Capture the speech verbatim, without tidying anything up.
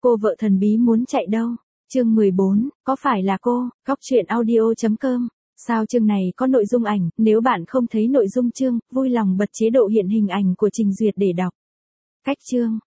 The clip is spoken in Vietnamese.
Cô vợ thần bí muốn chạy đâu? Chương mười bốn, có phải là cô? Góc truyện audio chấm com. Sao chương này có nội dung ảnh, nếu bạn không thấy nội dung chương, vui lòng bật chế độ hiện hình ảnh của trình duyệt để đọc. Cách chương,